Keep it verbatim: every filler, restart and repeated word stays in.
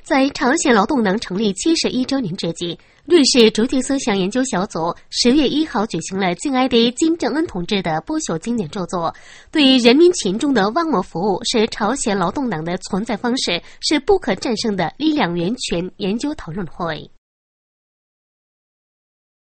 在朝鲜劳动党成立七十一周年之际，律师主体思想研究小组十月一号举行了敬爱的金正恩同志的不朽经典著作《对人民群众的忘我服务是朝鲜劳动党的存在方式，是不可战胜的力量源泉》研究讨论会。